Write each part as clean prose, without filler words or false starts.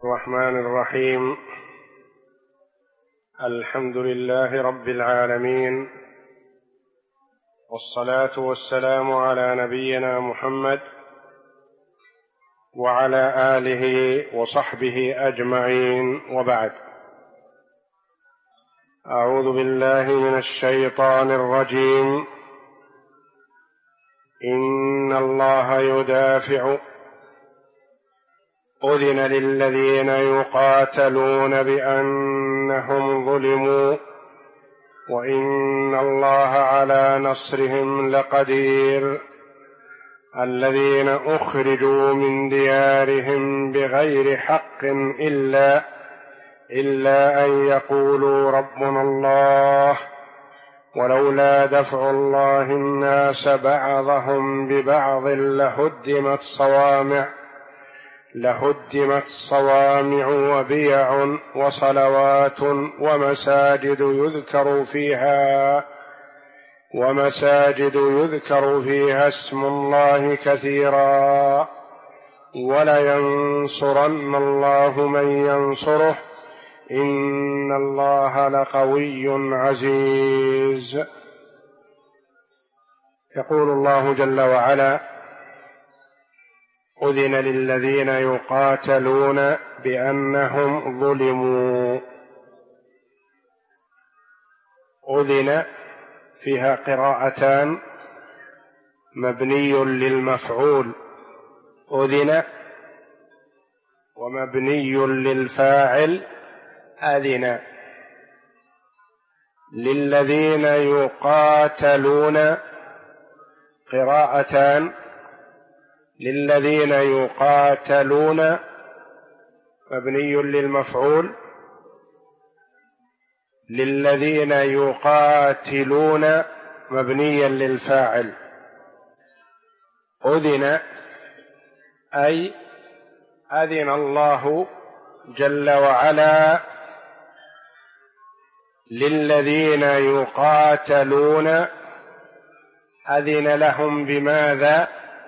الرحمن الرحيم. الحمد لله رب العالمين، والصلاة والسلام على نبينا محمد وعلى آله وصحبه أجمعين، وبعد. أعوذ بالله من الشيطان الرجيم. إن الله يدافع أذن للذين يقاتلون بأنهم ظلموا وإن الله على نصرهم لقدير. الذين أخرجوا من ديارهم بغير حق إلا أن يقولوا ربنا الله ولولا دفع الله الناس بعضهم ببعض لهدمت صوامع وبيع وصلوات ومساجد يذكر فيها اسم الله كثيرا ولينصرن الله من ينصره إن الله لقوي عزيز. يقول الله جل وعلا: أذن للذين يقاتلون بأنهم ظلموا. أذن فيها قراءتان، مبني للمفعول أذن، ومبني للفاعل أذن. للذين يقاتلون قراءتان، للذين يقاتلون مبني للمفعول، للذين يقاتلون مبنيا للفاعل. أذن أي أذن الله جل وعلا للذين يقاتلون، أذن لهم بماذا؟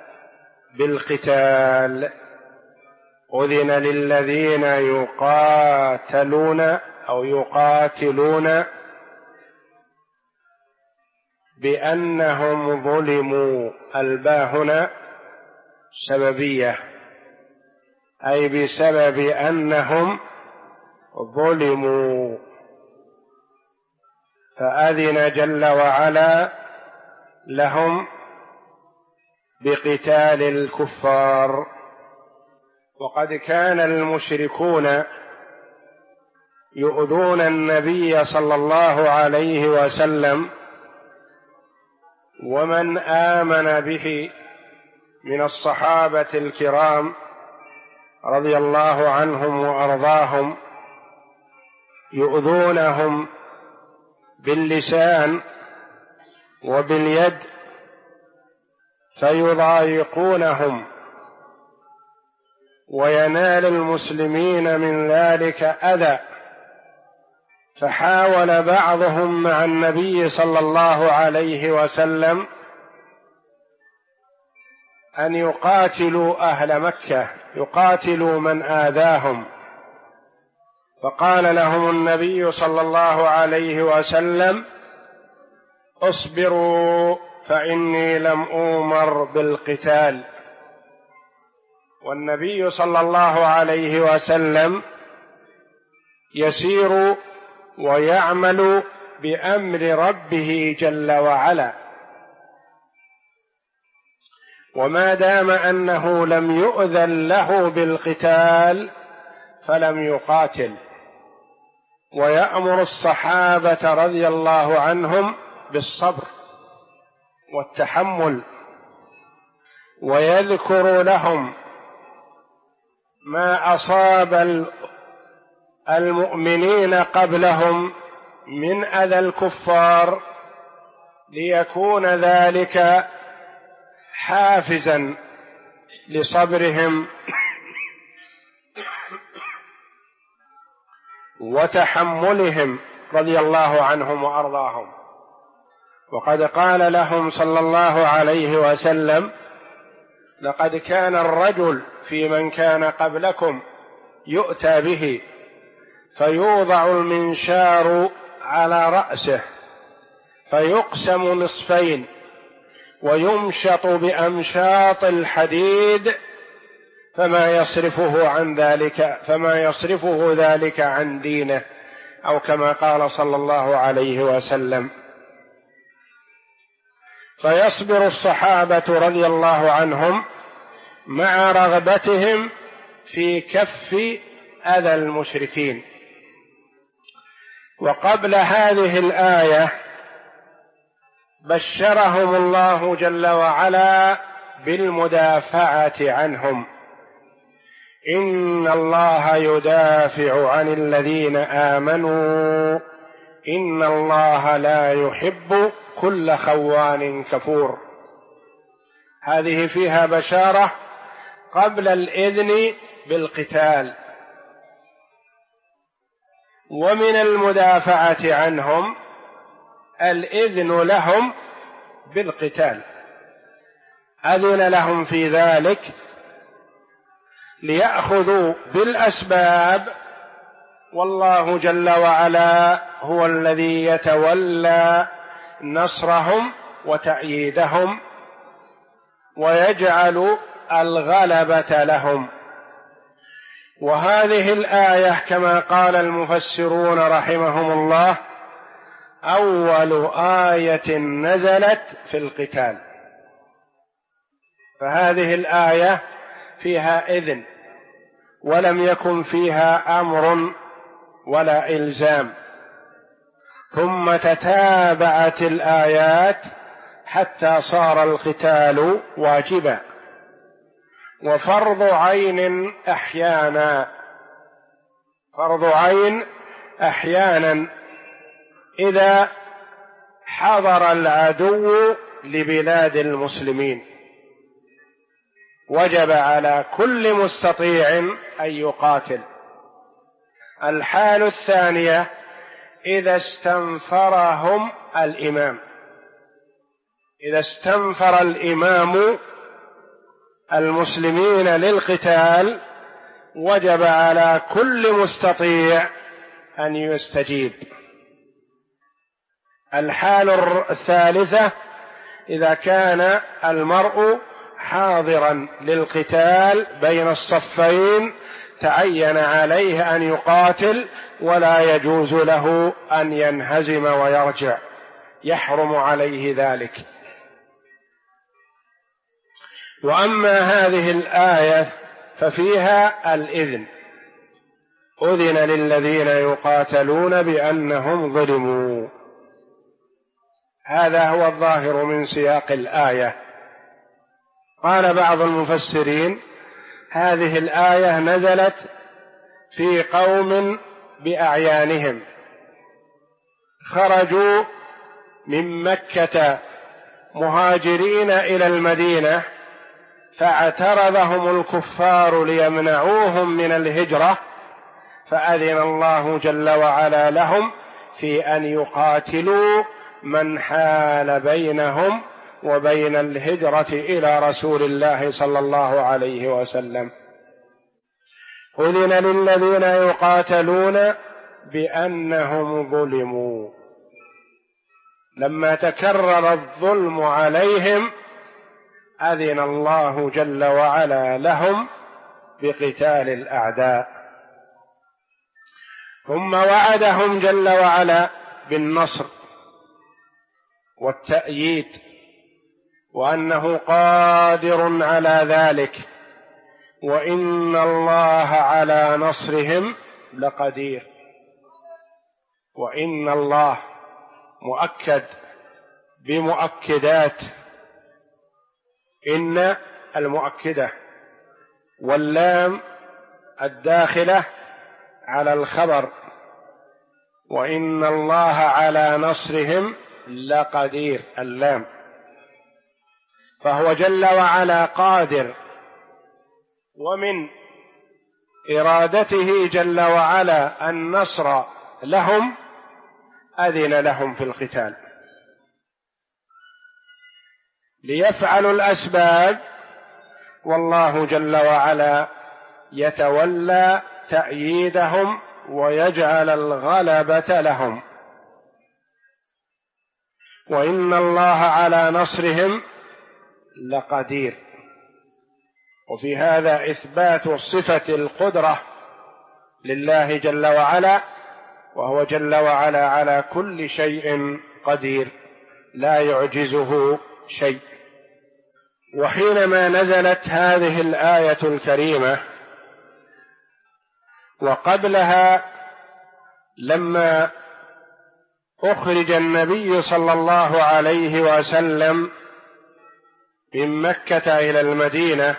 بالقتال. أذن للذين يقاتلون أو يقاتلون بأنهم ظلموا. الباء هنا سببية، أي بسبب أنهم ظلموا، فأذن جل وعلا لهم بقتال الكفار. وقد كان المشركون يؤذون النبي صلى الله عليه وسلم ومن آمن به من الصحابة الكرام رضي الله عنهم وأرضاهم، يؤذونهم باللسان وباليد، فيضايقونهم وينال المسلمين من ذلك أذى. فحاول بعضهم مع النبي صلى الله عليه وسلم أن يقاتلوا أهل مكة، يقاتلوا من آذاهم، فقال لهم النبي صلى الله عليه وسلم: اصبروا فإني لم أؤمر بالقتال. والنبي صلى الله عليه وسلم يسير ويعمل بأمر ربه جل وعلا، وما دام أنه لم يؤذن له بالقتال فلم يقاتل، ويأمر الصحابة رضي الله عنهم بالصبر والتحمل، ويذكر لهم ما أصاب المؤمنين قبلهم من أذى الكفار، ليكون ذلك حافزا لصبرهم وتحملهم رضي الله عنهم وأرضاهم. وقد قال لهم صلى الله عليه وسلم: لقد كان الرجل في من كان قبلكم يؤتى به فيوضع المنشار على رأسه فيقسم نصفين ويمشط بأمشاط الحديد فما يصرفه ذلك عن دينه، أو كما قال صلى الله عليه وسلم. فيصبر الصحابة رضي الله عنهم مع رغبتهم في كف أذى المشركين. وقبل هذه الآية بشرهم الله جل وعلا بالمدافعة عنهم: إن الله يدافع عن الذين آمنوا إن الله لا يحب كل خوان كفور. هذه فيها بشارة قبل الإذن بالقتال. ومن المدافعة عنهم الإذن لهم بالقتال، أذن لهم في ذلك ليأخذوا بالأسباب، والله جل وعلا هو الذي يتولى نصرهم وتأييدهم ويجعل الغلبة لهم. وهذه الآية كما قال المفسرون رحمهم الله أول آية نزلت في القتال، فهذه الآية فيها إذن ولم يكن فيها أمر ولا إلزام، ثم تتابعت الآيات حتى صار القتال واجبا وفرض عين أحيانا، فرض عين أحيانا إذا حضر العدو لبلاد المسلمين وجب على كل مستطيع أن يقاتل. الحال الثانية إذا استنفرهم الإمام، إذا استنفر الإمام المسلمين للقتال وجب على كل مستطيع أن يستجيب. الحال الثالثة إذا كان المرء حاضرا للقتال بين الصفين تعين عليه أن يقاتل ولا يجوز له أن ينهزم ويرجع، يحرم عليه ذلك. وأما هذه الآية ففيها الإذن، أذن للذين يقاتلون بأنهم ظلموا، هذا هو الظاهر من سياق الآية. قال بعض المفسرين هذه الآية نزلت في قوم بأعيانهم خرجوا من مكة مهاجرين إلى المدينة فاعترضهم الكفار ليمنعوهم من الهجرة، فأذن الله جل وعلا لهم في أن يقاتلوا من حال بينهم وبين الهجرة إلى رسول الله صلى الله عليه وسلم. أذن للذين يقاتلون بأنهم ظلموا، لما تكرر الظلم عليهم أذن الله جل وعلا لهم بقتال الأعداء، ثم وعدهم جل وعلا بالنصر والتأييد وأنه قادر على ذلك، وإن الله على نصرهم لقدير. وإن الله مؤكد بمؤكدات، إن المؤكدة واللام الداخلة على الخبر، وإن الله على نصرهم لقدير اللام، فهو جل وعلا قادر، ومن إرادته جل وعلا النصر لهم أذن لهم في القتال ليفعلوا الأسباب، والله جل وعلا يتولى تأييدهم ويجعل الغلبة لهم. وإن الله على نصرهم لقدير. وفي هذا إثبات صفة القدرة لله جل وعلا، وهو جل وعلا على كل شيء قدير لا يعجزه شيء. وحينما نزلت هذه الآية الكريمة وقبلها لما أخرج النبي صلى الله عليه وسلم من مكة إلى المدينة،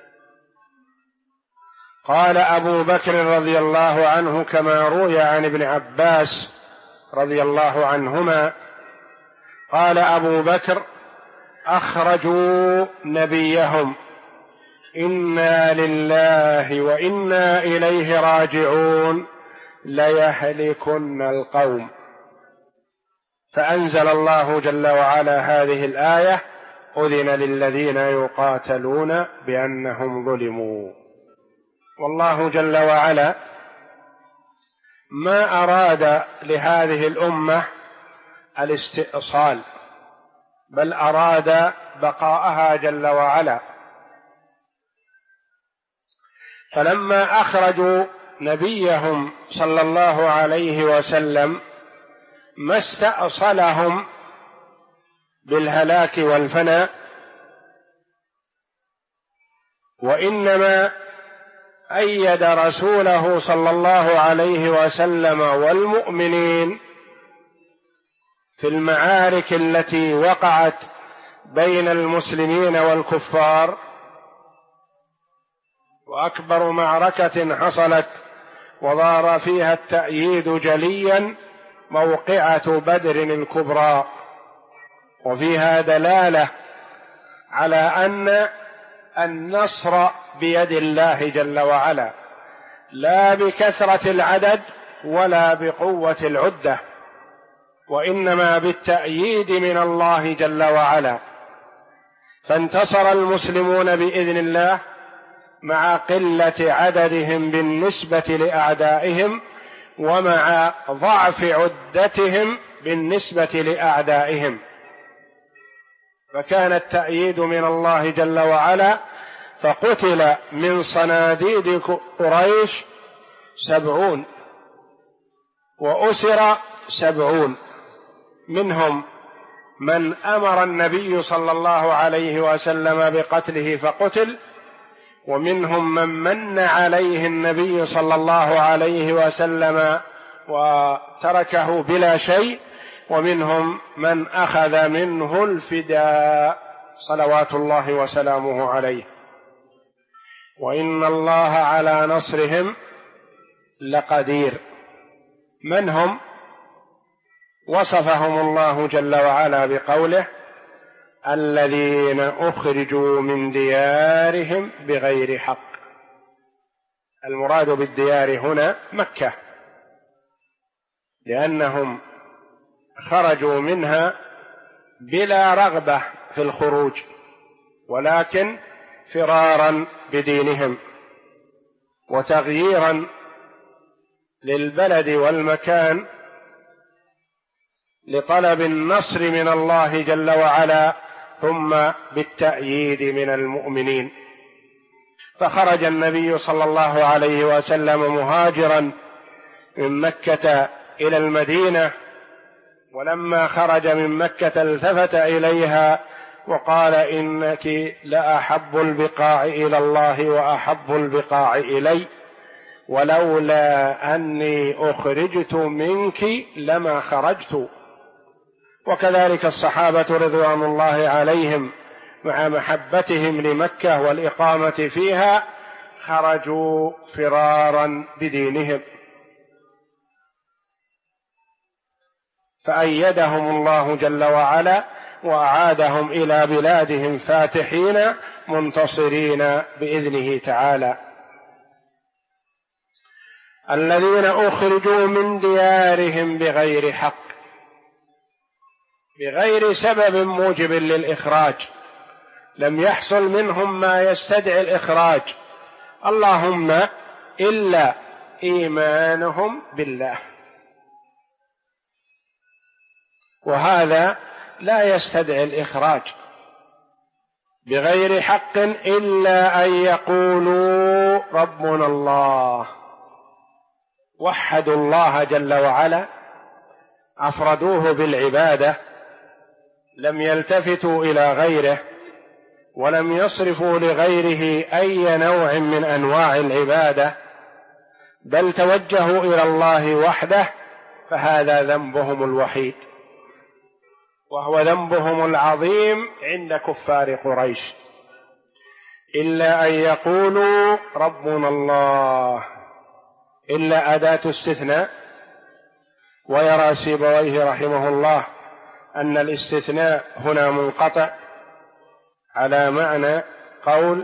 قال أبو بكر رضي الله عنه كما روي عن ابن عباس رضي الله عنهما، قال أبو بكر: أخرجوا نبيهم، إنا لله وإنا إليه راجعون، ليهلكن القوم. فأنزل الله جل وعلا هذه الآية: أذن للذين يقاتلون بأنهم ظلموا. والله جل وعلا ما أراد لهذه الأمة الاستئصال، بل أراد بقاءها جل وعلا. فلما أخرجوا نبيهم صلى الله عليه وسلم ما استأصلهم بالهلاك والفناء، وإنما أيد رسوله صلى الله عليه وسلم والمؤمنين في المعارك التي وقعت بين المسلمين والكفار. وأكبر معركة حصلت وظهر فيها التأييد جليا موقعة بدر الكبرى، وفيها دلالة على أن النصر بيد الله جل وعلا، لا بكثرة العدد ولا بقوة العدة، وإنما بالتأييد من الله جل وعلا. فانتصر المسلمون بإذن الله مع قلة عددهم بالنسبة لأعدائهم، ومع ضعف عدتهم بالنسبة لأعدائهم. فكان التأييد من الله جل وعلا، فقتل من صناديد قريش 70 وأسر 70، منهم من أمر النبي صلى الله عليه وسلم بقتله فقتل، ومنهم من عليه النبي صلى الله عليه وسلم وتركه بلا شيء، ومنهم من أخذ منه الفداء صلوات الله وسلامه عليه. وإن الله على نصرهم لقدير. من هم؟ وصفهم الله جل وعلا بقوله: الذين أخرجوا من ديارهم بغير حق. المراد بالديار هنا مكة، لأنهم خرجوا منها بلا رغبة في الخروج، ولكن فرارا بدينهم وتغييرا للبلد والمكان لطلب النصر من الله جل وعلا، ثم بالتأييد من المؤمنين. فخرج النبي صلى الله عليه وسلم مهاجرا من مكة إلى المدينة، ولما خرج من مكة التفت إليها وقال: إنك لأحب البقاع إلى الله وأحب البقاع إلي، ولولا أني أخرجت منك لما خرجت. وكذلك الصحابة رضوان الله عليهم مع محبتهم لمكة والإقامة فيها خرجوا فرارا بدينهم، فأيدهم الله جل وعلا وأعادهم إلى بلادهم فاتحين منتصرين بإذنه تعالى. الذين أخرجوا من ديارهم بغير حق، بغير سبب موجب للإخراج، لم يحصل منهم ما يستدعي الإخراج، اللهم إلا إيمانهم بالله، وهذا لا يستدعي الإخراج بغير حق إلا أن يقولوا ربنا الله، وحدوا الله جل وعلا، أفردوه بالعبادة، لم يلتفتوا إلى غيره ولم يصرفوا لغيره أي نوع من أنواع العبادة، بل توجهوا إلى الله وحده، فهذا ذنبهم الوحيد، وهو ذنبهم العظيم عند كفار قريش، إلا أن يقولوا ربنا الله، إلا أداة استثناء. ويرى سيبويه رحمه الله أن الاستثناء هنا منقطع على معنى قول،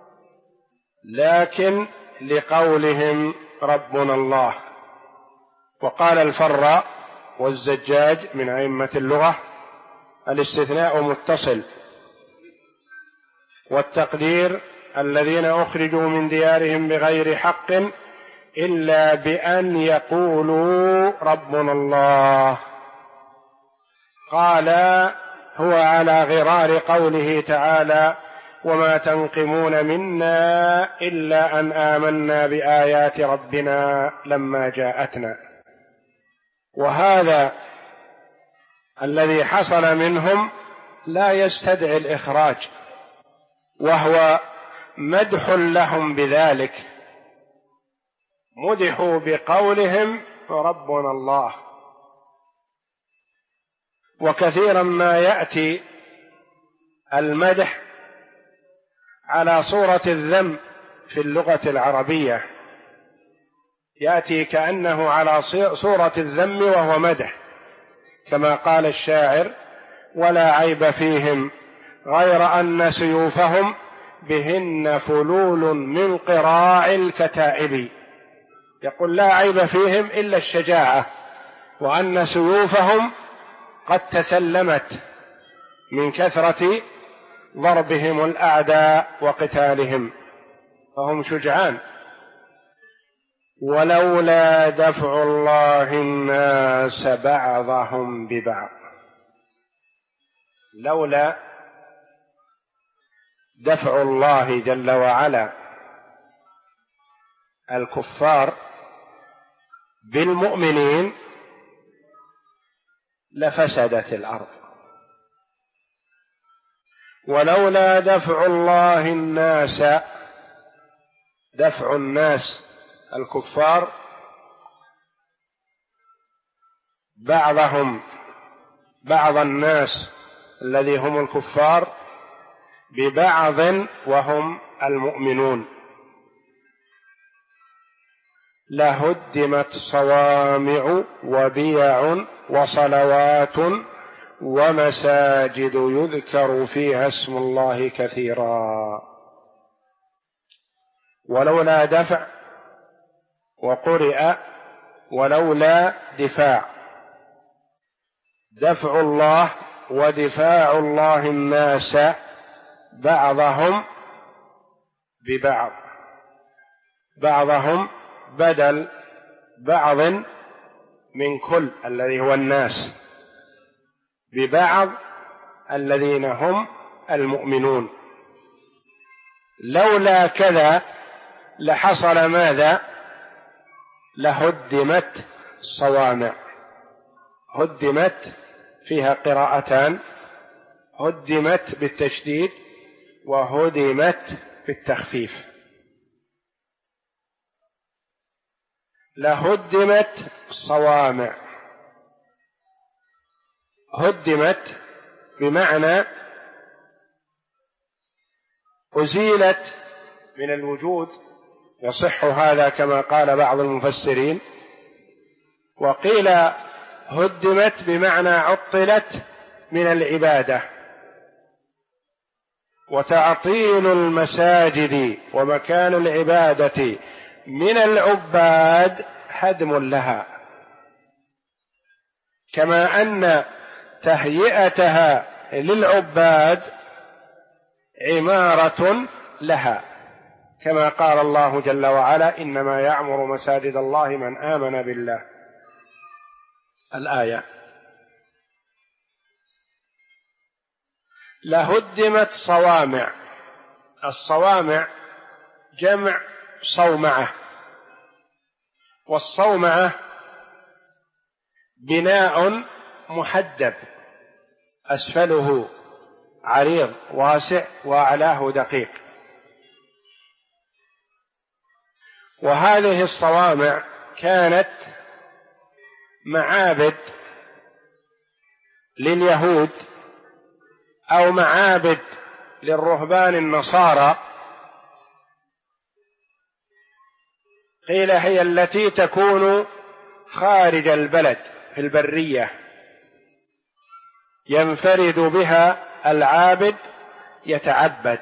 لكن لقولهم ربنا الله. وقال الفراء والزجاج من أئمة اللغة الاستثناء متصل، والتقدير الذين أخرجوا من ديارهم بغير حق إلا بأن يقولوا ربنا الله. قال هو على غرار قوله تعالى وما تنقمون منا إلا أن آمنا بآيات ربنا لما جاءتنا. وهذا الذي حصل منهم لا يستدعي الإخراج، وهو مدح لهم بذلك، مدحوا بقولهم ربنا الله. وكثيرا ما يأتي المدح على صورة الذم في اللغة العربية، يأتي كأنه على صورة الذم وهو مدح، كما قال الشاعر ولا عيب فيهم غير أن سيوفهم بهن فلول من قراع الكتائب. يقول لا عيب فيهم إلا الشجاعة، وأن سيوفهم قد تسلمت من كثرة ضربهم الأعداء وقتالهم، فهم شجعان. ولولا دفع الله الناس بعضهم ببعض، لولا دفع الله جل وعلا الكفار بالمؤمنين لفسدت الأرض. ولولا دفع الله الناس، دفع الناس الكفار بعضهم بعض الناس الذي هم الكفار ببعض وهم المؤمنون، لهدمت صوامع وبيع وصلوات ومساجد يذكر فيها اسم الله كثيرا. ولولا دفع، وقرئ ولولا دفاع، دفع الله ودفاع الله الناس بعضهم ببعض، بعضهم بدل بعض من كل الذي هو الناس ببعض الذين هم المؤمنون. لولا كذا لحصل ماذا؟ لهدمت صوامع. هدمت فيها قراءتان، هدمت بالتشديد وهدمت بالتخفيف. لهدمت صوامع، هدمت بمعنى أزيلت من الوجود، يصح هذا كما قال بعض المفسرين. وقيل هدمت بمعنى عطلت من العبادة. وتعطيل المساجد ومكان العبادة من العباد هدم لها، كما أن تهيئتها للعباد عمارة لها، كما قال الله جل وعلا: إنما يعمر مساجد الله من آمن بالله. الآية. لهدمت صوامع. الصوامع جمع صومعة، والصومعة بناء محدب أسفله عريض واسع وأعلاه دقيق. وهذه الصوامع كانت معابد لليهود أو معابد للرهبان النصارى، قيل هي التي تكون خارج البلد في البرية، ينفرد بها العابد يتعبد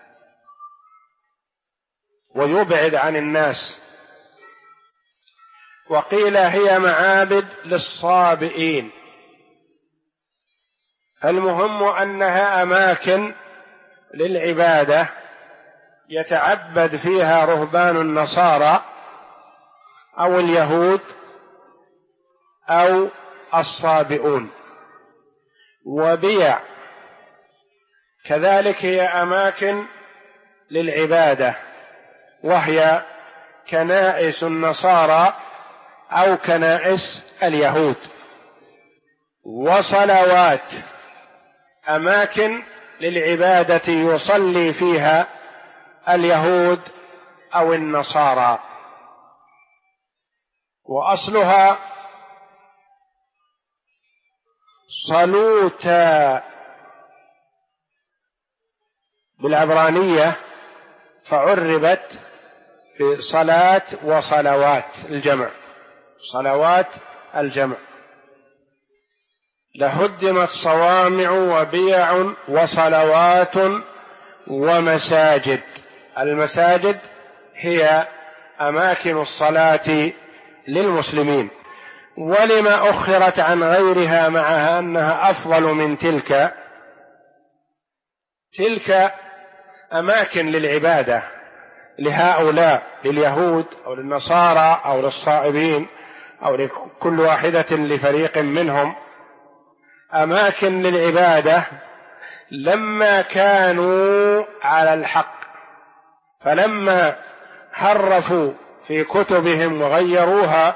ويبعد عن الناس. وقيل هي معابد للصابئين. المهم أنها أماكن للعبادة يتعبد فيها رهبان النصارى أو اليهود أو الصابئون. وبيع كذلك هي أماكن للعبادة، وهي كنائس النصارى أو كنائس اليهود. وصلوات أماكن للعبادة يصلي فيها اليهود أو النصارى. وأصلها صلوتا بالعبرانية، فعربت بصلاة وصلوات الجمع، صلوات الجمع. لهدمت صوامع وبيع وصلوات ومساجد. المساجد هي أماكن الصلاة للمسلمين. ولما أخرت عن غيرها مع أنها أفضل من تلك؟ تلك أماكن للعبادة لهؤلاء، لليهود أو للنصارى أو للصائبين أو لكل واحدة لفريق منهم، أماكن للعبادة لما كانوا على الحق. فلما حرفوا في كتبهم وغيروها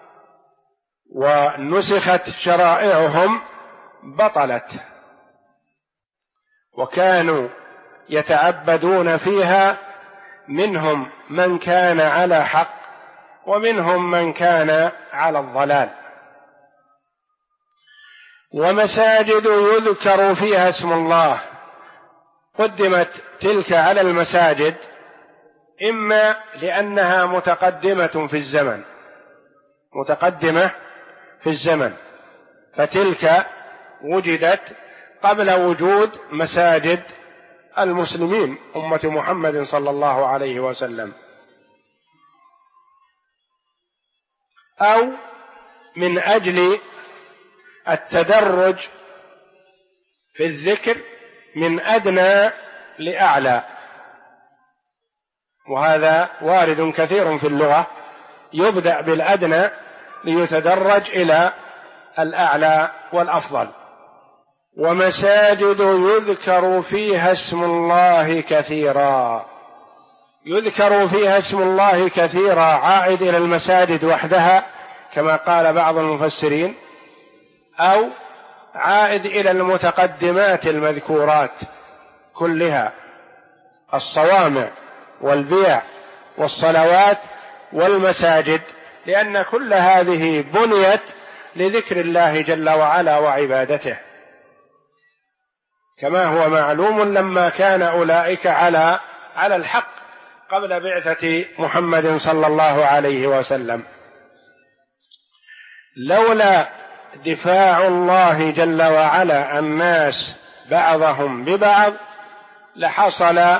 ونسخت شرائعهم بطلت، وكانوا يتعبدون فيها، منهم من كان على حق ومنهم من كان على الضلال. ومساجد يذكر فيها اسم الله. قدمت تلك على المساجد إما لأنها متقدمة في الزمن، متقدمة في الزمن، فتلك وجدت قبل وجود مساجد المسلمين أمة محمد صلى الله عليه وسلم، أو من أجل التدرج في الذكر من أدنى لأعلى، وهذا وارد كثير في اللغة، يبدأ بالأدنى ليتدرج إلى الأعلى والأفضل. ومساجد يذكر فيها اسم الله كثيرا. يذكر فيها اسم الله كثيرا عائد إلى المساجد وحدها كما قال بعض المفسرين، أو عائد إلى المتقدمات المذكورات كلها، الصوامع والبيع والصلوات والمساجد، لأن كل هذه بنيت لذكر الله جل وعلا وعبادته، كما هو معلوم لما كان أولئك على الحق قبل بعثة محمد صلى الله عليه وسلم. لولا دفاع الله جل وعلا الناس بعضهم ببعض لحصل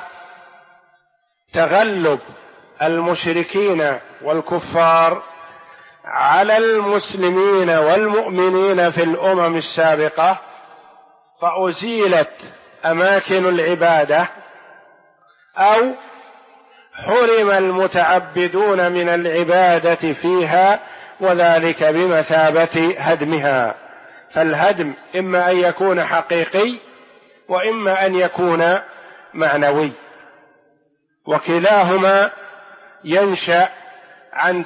تغلب المشركين والكفار على المسلمين والمؤمنين في الأمم السابقة، فأزيلت أماكن العبادة أو حرم المتعبدون من العبادة فيها، وذلك بمثابة هدمها. فالهدم إما أن يكون حقيقي وإما أن يكون معنوي، وكلاهما ينشأ عن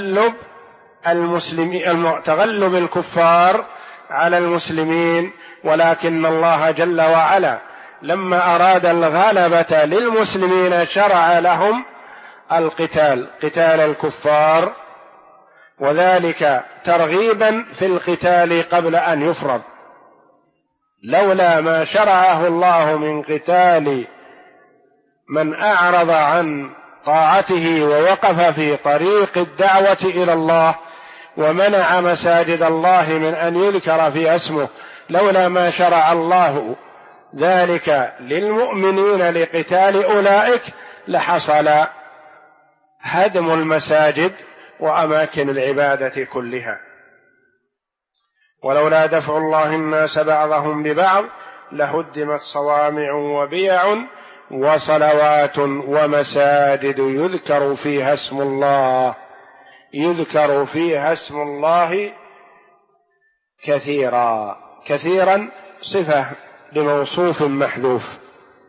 تغلب الكفار على المسلمين. ولكن الله جل وعلا لما أراد الغلبة للمسلمين شرع لهم قتال الكفار، وذلك ترغيبا في القتال قبل أن يفرض. لولا ما شرعه الله من قتال من أعرض عن طاعته ووقف في طريق الدعوة إلى الله ومنع مساجد الله من أن يذكر فيها اسمه، لولا ما شرع الله ذلك للمؤمنين لقتال أولئك لحصل هدم المساجد وأماكن العبادة كلها. ولولا دفع الله الناس بعضهم ببعض لهدمت صوامع وبيع وصلوات ومساجد يذكر فيها اسم الله كثيرا. كثيرا صفة لموصوف محذوف،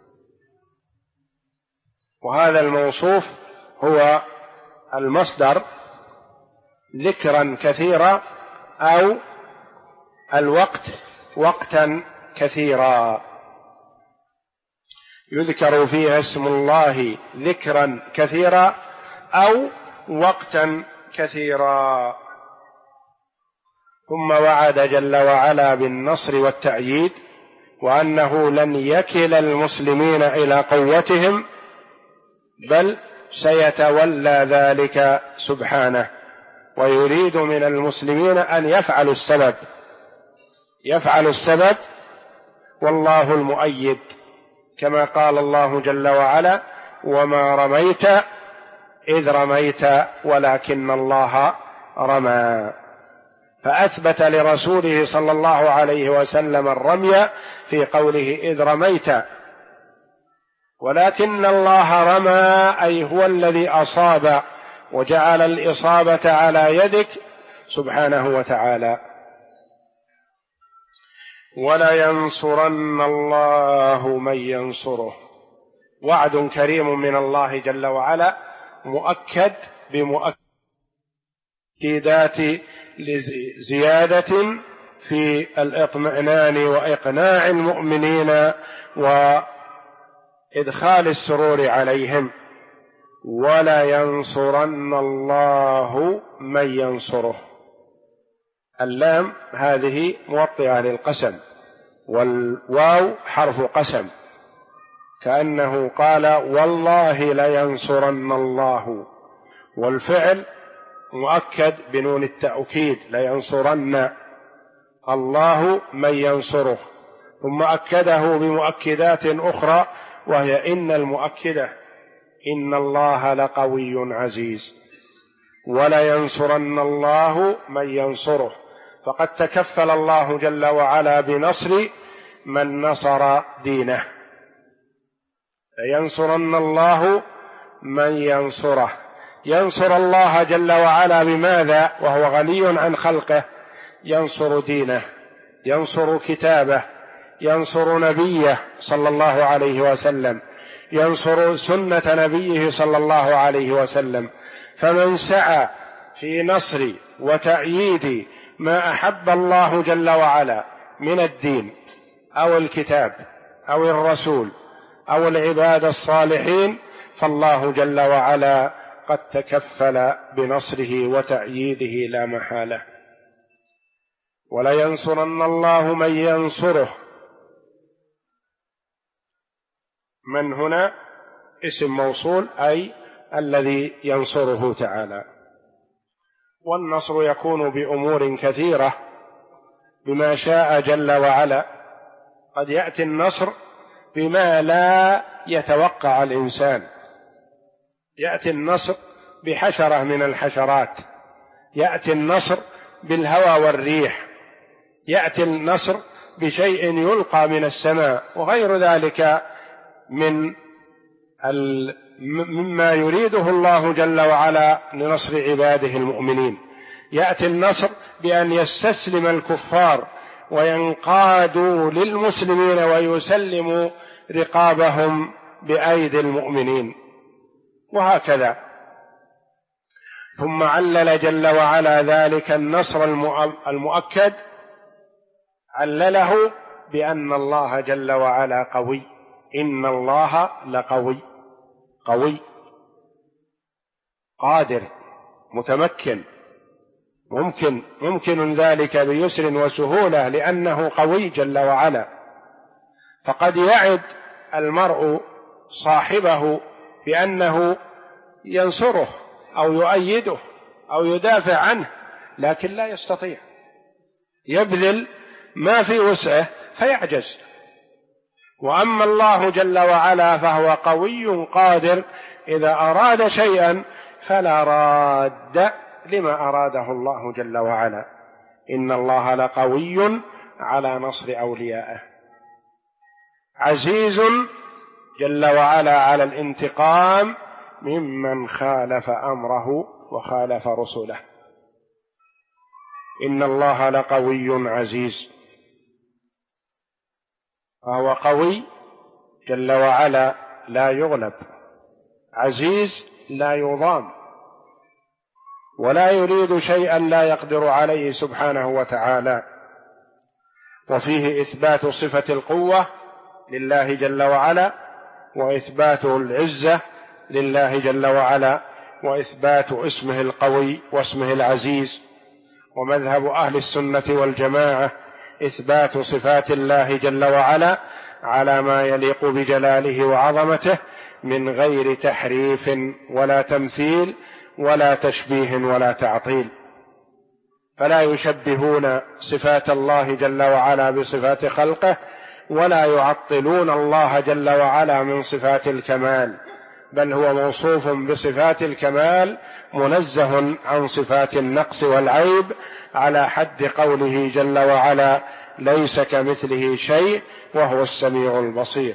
وهذا الموصوف هو المصدر ذكرا كثيرا، أو الوقت وقتا كثيرا. يذكر فيها اسم الله ذكرا كثيرا أو وقتا كثيرا. ثم وعد جل وعلا بالنصر والتأييد، وأنه لن يكل المسلمين إلى قوتهم، بل سيتولى ذلك سبحانه، ويريد من المسلمين أن يفعلوا السبب والله المؤيد، كما قال الله جل وعلا: وما رميت إذ رميت ولكن الله رمى. فأثبت لرسوله صلى الله عليه وسلم الرمي في قوله إذ رميت، ولكن الله رمى أي هو الذي أصاب وجعل الإصابة على يدك سبحانه وتعالى. ولينصرن الله من ينصره، وعد كريم من الله جل وعلا مؤكد بمؤكدات زيادة في الاطمئنان وإقناع المؤمنين وإدخال السرور عليهم. ولينصرن الله من ينصره. اللام هذه موطئة للقسم، والواو حرف قسم، كأنه قال والله لينصرن الله، والفعل مؤكد بنون التأكيد لينصرن الله من ينصره، ثم أكده بمؤكدات أخرى وهي إن المؤكدة إن الله لقوي عزيز. ولينصرن الله من ينصره، فقد تكفل الله جل وعلا بنصر من نصر دينه. لينصرن الله من ينصره، ينصر الله جل وعلا بماذا وهو غني عن خلقه؟ ينصر دينه، ينصر كتابه، ينصر نبيه صلى الله عليه وسلم، ينصر سنة نبيه صلى الله عليه وسلم. فمن سعى في نصر وتأييد ما أحب الله جل وعلا من الدين أو الكتاب أو الرسول أو العباد الصالحين، فالله جل وعلا قد تكفل بنصره وتأييده لا محالة. ولينصرن الله من ينصره، من هنا اسم موصول أي الذي ينصره تعالى. والنصر يكون بأمور كثيرة بما شاء جل وعلا. قد يأتي النصر بما لا يتوقع الإنسان، يأتي النصر بحشرة من الحشرات، يأتي النصر بالهوى والريح، يأتي النصر بشيء يلقى من السماء، وغير ذلك من مما يريده الله جل وعلا لنصر عباده المؤمنين. يأتي النصر بأن يستسلم الكفار وينقادوا للمسلمين ويسلموا رقابهم بأيدي المؤمنين، وهكذا. ثم علل جل وعلا ذلك النصر المؤكد، علله بأن الله جل وعلا قوي، إن الله لقوي، قوي قادر متمكن، ممكن ذلك بيسر وسهولة لأنه قوي جل وعلا. فقد يعد المرء صاحبه بأنه ينصره أو يؤيده أو يدافع عنه، لكن لا يستطيع، يبذل ما في وسعه فيعجز. وأما الله جل وعلا فهو قوي قادر، إذا أراد شيئا فلا راد لما أراده الله جل وعلا. إن الله لقوي على نصر أوليائه، عزيز جل وعلا على الانتقام ممن خالف أمره وخالف رسله. إن الله لقوي عزيز، فهو قوي جل وعلا لا يغلب، عزيز لا يضام، ولا يريد شيئا لا يقدر عليه سبحانه وتعالى. وفيه إثبات صفة القوة لله جل وعلا، وإثبات العزة لله جل وعلا، وإثبات اسمه القوي واسمه العزيز. ومذهب أهل السنة والجماعة إثبات صفات الله جل وعلا على ما يليق بجلاله وعظمته من غير تحريف ولا تمثيل ولا تشبيه ولا تعطيل. فلا يشبهون صفات الله جل وعلا بصفات خلقه، ولا يعطلون الله جل وعلا من صفات الكمال، بل هو موصوف بصفات الكمال منزه عن صفات النقص والعيب، على حد قوله جل وعلا: ليس كمثله شيء وهو السميع البصير.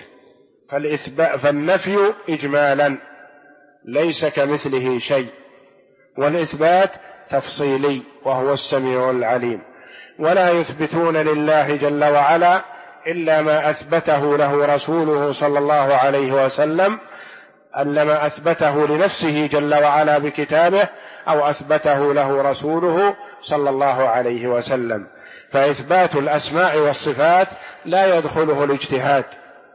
فالنفي إجمالا ليس كمثله شيء، والإثبات تفصيلي وهو السميع العليم. ولا يثبتون لله جل وعلا إلا ما أثبته له رسوله صلى الله عليه وسلم، ألا ما أثبته لنفسه جل وعلا بكتابه أو أثبته له رسوله صلى الله عليه وسلم. فإثبات الأسماء والصفات لا يدخله الاجتهاد،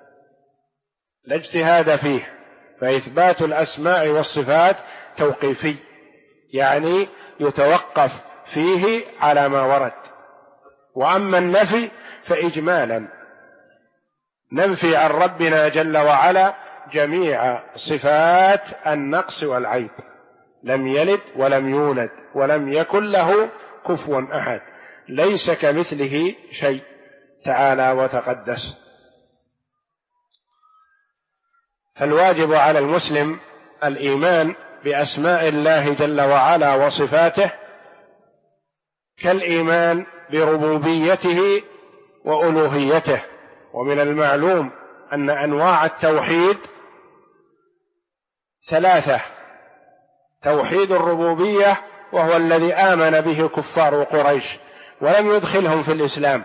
لا اجتهاد فيه، فإثبات الأسماء والصفات توقيفي، يعني يتوقف فيه على ما ورد. وأما النفي فإجمالا، ننفي عن ربنا جل وعلا جميع صفات النقص والعيب، لم يلد ولم يولد ولم يكن له كفوا أحد، ليس كمثله شيء تعالى وتقدس. فالواجب على المسلم الإيمان بأسماء الله جل وعلا وصفاته كالإيمان بربوبيته وألوهيته. ومن المعلوم أن أنواع التوحيد ثلاثة: توحيد الربوبية وهو الذي آمن به كفار قريش ولم يدخلهم في الإسلام،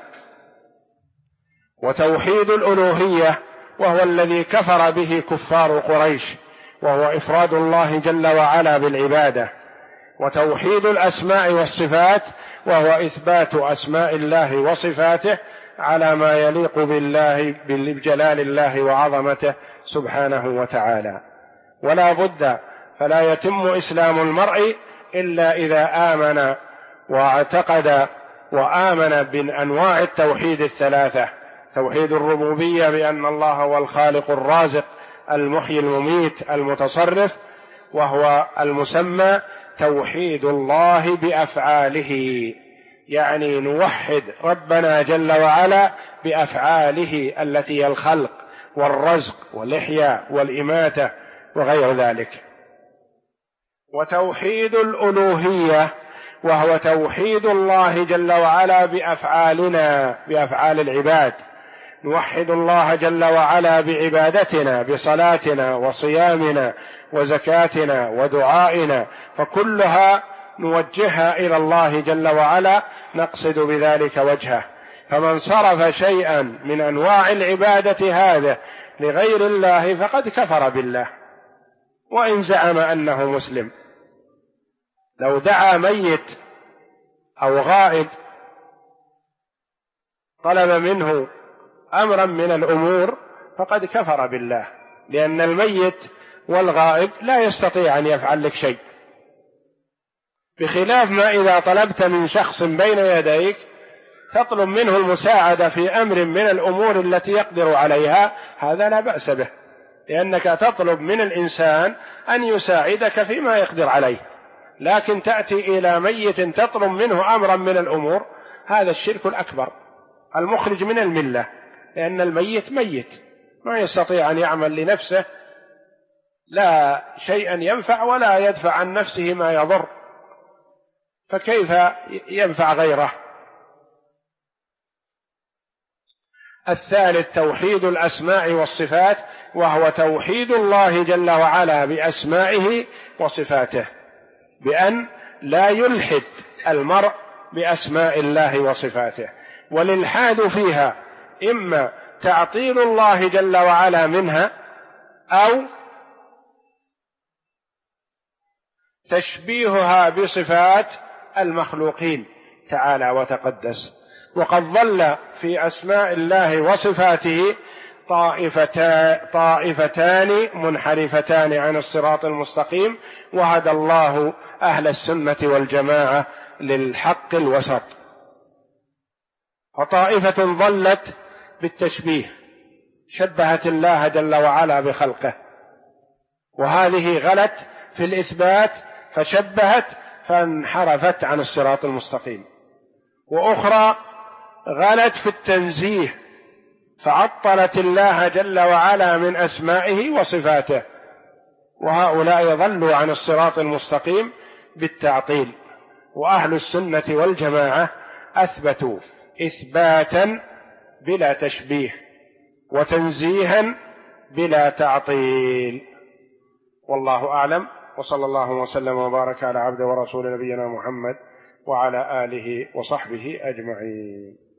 وتوحيد الألوهية وهو الذي كفر به كفار قريش وهو إفراد الله جل وعلا بالعبادة، وتوحيد الأسماء والصفات وهو إثبات أسماء الله وصفاته على ما يليق بالله بجلال الله وعظمته سبحانه وتعالى. ولا بد، فلا يتم إسلام المرء إلا إذا آمن واعتقد وآمن بأنواع التوحيد الثلاثة: توحيد الربوبية بأن الله هو الخالق الرازق المحيي المميت المتصرف، وهو المسمى توحيد الله بأفعاله، يعني نوحد ربنا جل وعلا بأفعاله التي هي الخلق والرزق والإحياء والإماتة وغير ذلك. وتوحيد الألوهية وهو توحيد الله جل وعلا بأفعالنا، بأفعال العباد، نوحد الله جل وعلا بعبادتنا بصلاتنا وصيامنا وزكاتنا ودعائنا، فكلها نوجهها إلى الله جل وعلا نقصد بذلك وجهه. فمن صرف شيئا من أنواع العبادة هذه لغير الله فقد كفر بالله وإن زعم أنه مسلم. لو دعا ميت أو غائب طلب منه أمرا من الأمور فقد كفر بالله، لأن الميت والغائب لا يستطيع أن يفعل لك شيء، بخلاف ما إذا طلبت من شخص بين يديك تطلب منه المساعدة في أمر من الأمور التي يقدر عليها، هذا لا بأس به، لأنك تطلب من الإنسان أن يساعدك فيما يقدر عليه. لكن تأتي إلى ميت تطلب منه أمرا من الأمور، هذا الشرك الأكبر المخرج من الملة، لأن الميت ميت ما يستطيع أن يعمل لنفسه لا شيئا ينفع ولا يدفع عن نفسه ما يضر، فكيف ينفع غيره؟ الثالث توحيد الأسماء والصفات، وهو توحيد الله جل وعلا بأسمائه وصفاته، بأن لا يلحد المرء بأسماء الله وصفاته. والإلحاد فيها إما تعطيل الله جل وعلا منها أو تشبيهها بصفات المخلوقين تعالى وتقدس. وقد ضل في أسماء الله وصفاته طائفتان منحرفتان عن الصراط المستقيم، وهدى الله أهل السنة والجماعة للحق الوسط. وطائفة ضلت بالتشبيه، شبهت الله جل وعلا بخلقه، وهذه غلت في الإثبات فشبهت فانحرفت عن الصراط المستقيم. وأخرى غلت في التنزيه فعطلت الله جل وعلا من أسمائه وصفاته، وهؤلاء ضلوا عن الصراط المستقيم بالتعطيل. وأهل السنة والجماعة أثبتوا إثباتا بلا تشبيه وتنزيها بلا تعطيل. والله أعلم، وصلى الله وسلم وبارك على عبد ورسول نبينا محمد وعلى آله وصحبه أجمعين.